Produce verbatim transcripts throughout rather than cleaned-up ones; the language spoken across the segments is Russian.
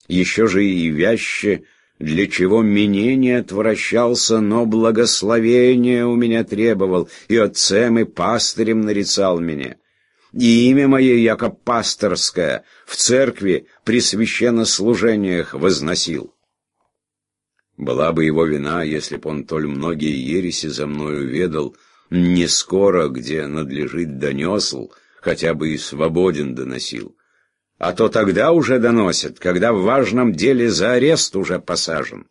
Еще же и вяще, для чего меня не отвращался, но благословение у меня требовал, и отцем, и пастырем нарицал меня. И имя мое, яко пасторское, в церкви при священнослужениях возносил. Была бы его вина, если б он толь многие ереси за мною ведал, не скоро, где надлежит донесл, хотя бы и свободен доносил. А то тогда уже доносят, когда в важном деле за арест уже посажен.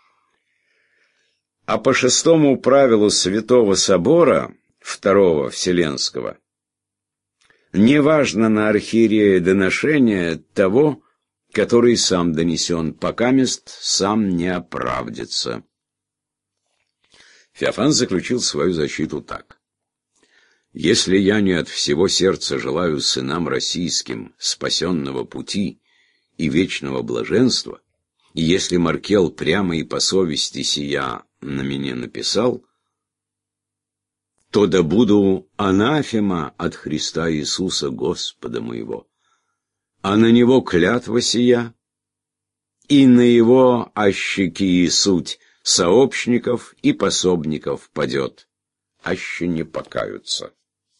А по шестому правилу Святого Собора, Второго Вселенского, неважно на архиерея доношение того, который сам донесен, покамест сам не оправдится. Феофан заключил свою защиту так. Если я не от всего сердца желаю сынам российским спасенного пути и вечного блаженства, и если Маркел прямо и по совести сия на меня написал, то да буду анафема от Христа Иисуса Господа моего, а на него клятва сия, и на его ощеки и суть сообщников и пособников падет, аще не покаются.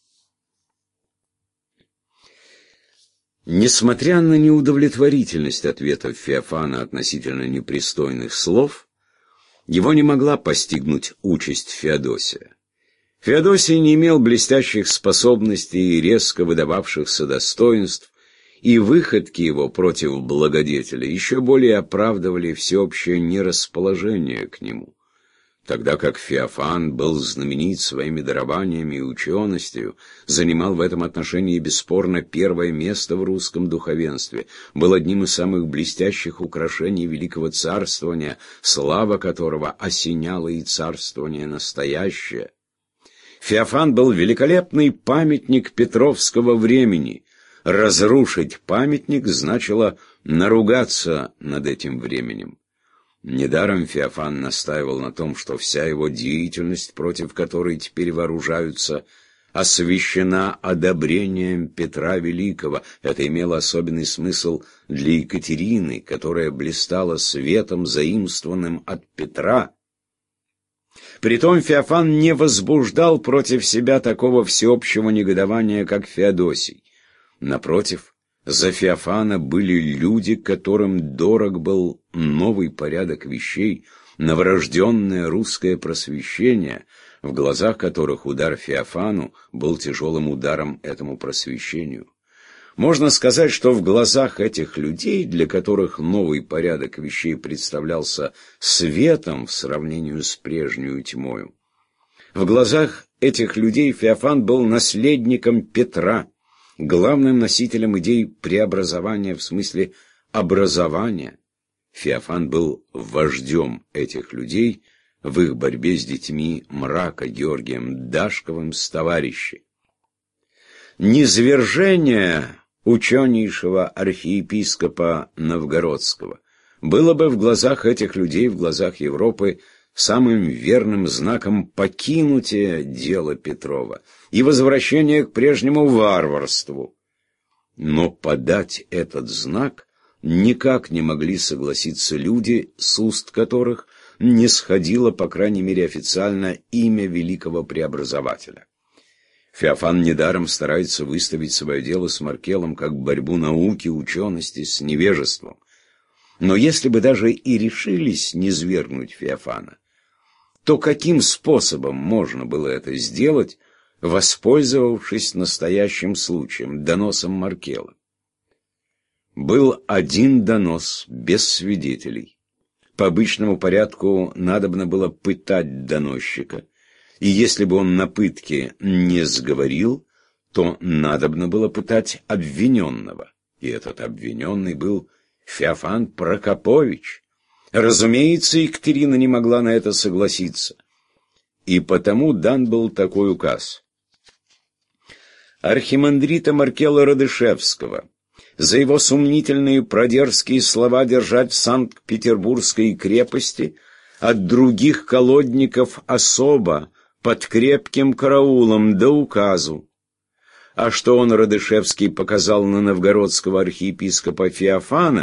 Несмотря на неудовлетворительность ответов Феофана относительно непристойных слов, его не могла постигнуть участь Феодосия. Феодосий не имел блестящих способностей и резко выдававшихся достоинств, и выходки его против благодетеля еще более оправдывали всеобщее нерасположение к нему, тогда как Феофан был знаменит своими дарованиями и ученостью, занимал в этом отношении бесспорно первое место в русском духовенстве, был одним из самых блестящих украшений великого царствования, слава которого осеняла и царствование настоящее. Феофан был великолепный памятник петровского времени. Разрушить памятник значило наругаться над этим временем. Недаром Феофан настаивал на том, что вся его деятельность, против которой теперь вооружаются, освящена одобрением Петра Великого. Это имело особенный смысл для Екатерины, которая блистала светом, заимствованным от Петра. Притом Феофан не возбуждал против себя такого всеобщего негодования, как Феодосий. Напротив, за Феофана были люди, которым дорог был новый порядок вещей, новорожденное русское просвещение, в глазах которых удар Феофану был тяжелым ударом этому просвещению. Можно сказать, что в глазах этих людей, для которых новый порядок вещей представлялся светом в сравнении с прежнюю тьмою, в глазах этих людей Феофан был наследником Петра, главным носителем идей преобразования в смысле образования. Феофан был вождем этих людей в их борьбе с детьми мрака Георгием Дашковым с товарищи. Низвержение ученейшего архиепископа Новгородского было бы в глазах этих людей, в глазах Европы, самым верным знаком покинутия дела Петрова и возвращения к прежнему варварству. Но подать этот знак никак не могли согласиться люди, с уст которых не сходило, по крайней мере официально, имя великого преобразователя. Феофан недаром старается выставить свое дело с Маркелом как борьбу науки, учености с невежеством. Но если бы даже и решились низвергнуть Феофана, то каким способом можно было это сделать, воспользовавшись настоящим случаем, доносом Маркела? Был один донос, без свидетелей. По обычному порядку надобно было пытать доносчика, и если бы он на пытке не сговорил, то надобно было пытать обвиненного, и этот обвиненный был Феофан Прокопович. Разумеется, Екатерина не могла на это согласиться, и потому дан был такой указ. Архимандрита Маркела Радышевского за его сумнительные продерзкие слова держать в Санкт-Петербургской крепости, от других колодников особо, под крепким караулом, до указу. А что он, Радышевский, показал на новгородского архиепископа Феофана,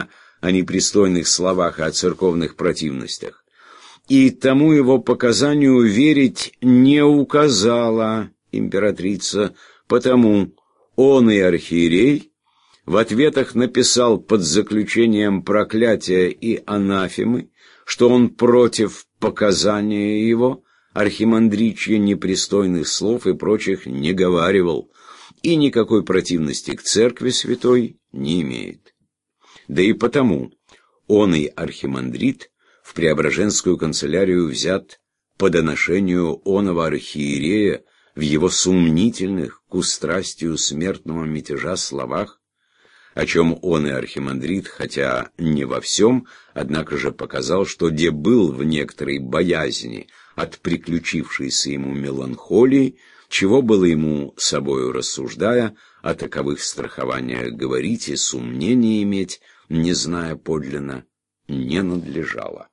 о непристойных словах и о церковных противностях. И тому его показанию верить не указала императрица, потому он и архиерей в ответах написал под заключением проклятия и анафемы, что он против показания его, архимандричья непристойных слов и прочих не говаривал, и никакой противности к церкви святой не имеет. Да и потому он и архимандрит в Преображенскую канцелярию взят по доношению оного архиерея в его сумнительных к устрастию смертного мятежа словах, о чем он и архимандрит, хотя не во всем, однако же показал, что де был в некоторой боязни от приключившейся ему меланхолии, чего было ему, собою рассуждая, о таковых страхованиях говорить и сумнение иметь, не зная подлинно, не надлежало.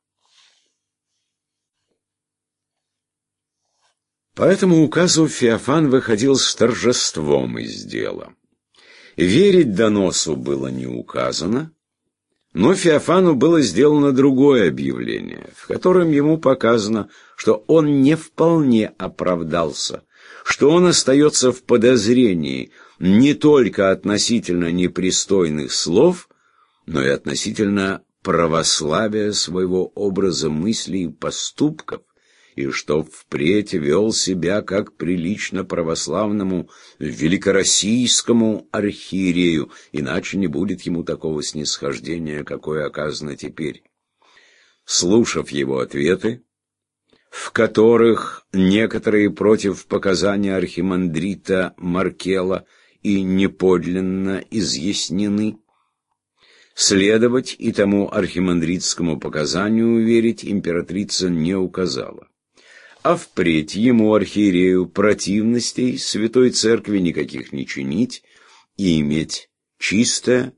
По этому указу Феофан выходил с торжеством из дела. Верить доносу было не указано, но Феофану было сделано другое объявление, в котором ему показано, что он не вполне оправдался, что он остается в подозрении не только относительно непристойных слов, но и относительно православия своего образа мыслей и поступков, и что впредь вел себя как прилично православному великороссийскому архиерею, иначе не будет ему такого снисхождения, какое оказано теперь. Слушав его ответы, в которых некоторые против показания архимандрита Маркела и неподлинно изъяснены, следовать и тому архимандритскому показанию верить императрица не указала. А впредь ему, архиерею, противностей Святой Церкви никаких не чинить и иметь чистое,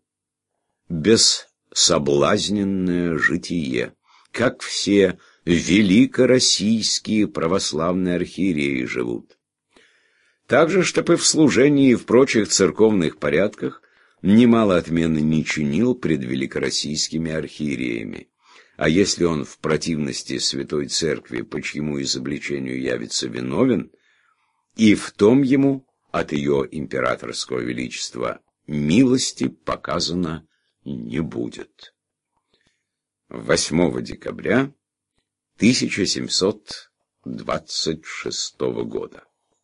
бессоблазненное житие, как все великороссийские православные архиереи живут. Также, чтобы в служении и в прочих церковных порядках немало отмены не чинил пред великороссийскими архиереями. А если он в противности Святой Церкви, по чьему изобличению явится виновен, и в том ему от ее императорского величества милости показано не будет. восьмого декабря тысяча семьсот двадцать шестого года.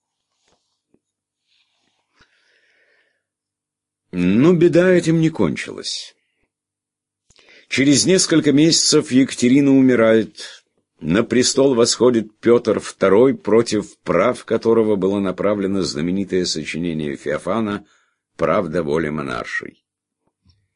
Но беда этим не кончилась. Через несколько месяцев Екатерина умирает, на престол восходит Петр второй, против прав которого было направлено знаменитое сочинение Феофана «Правда воли монаршей».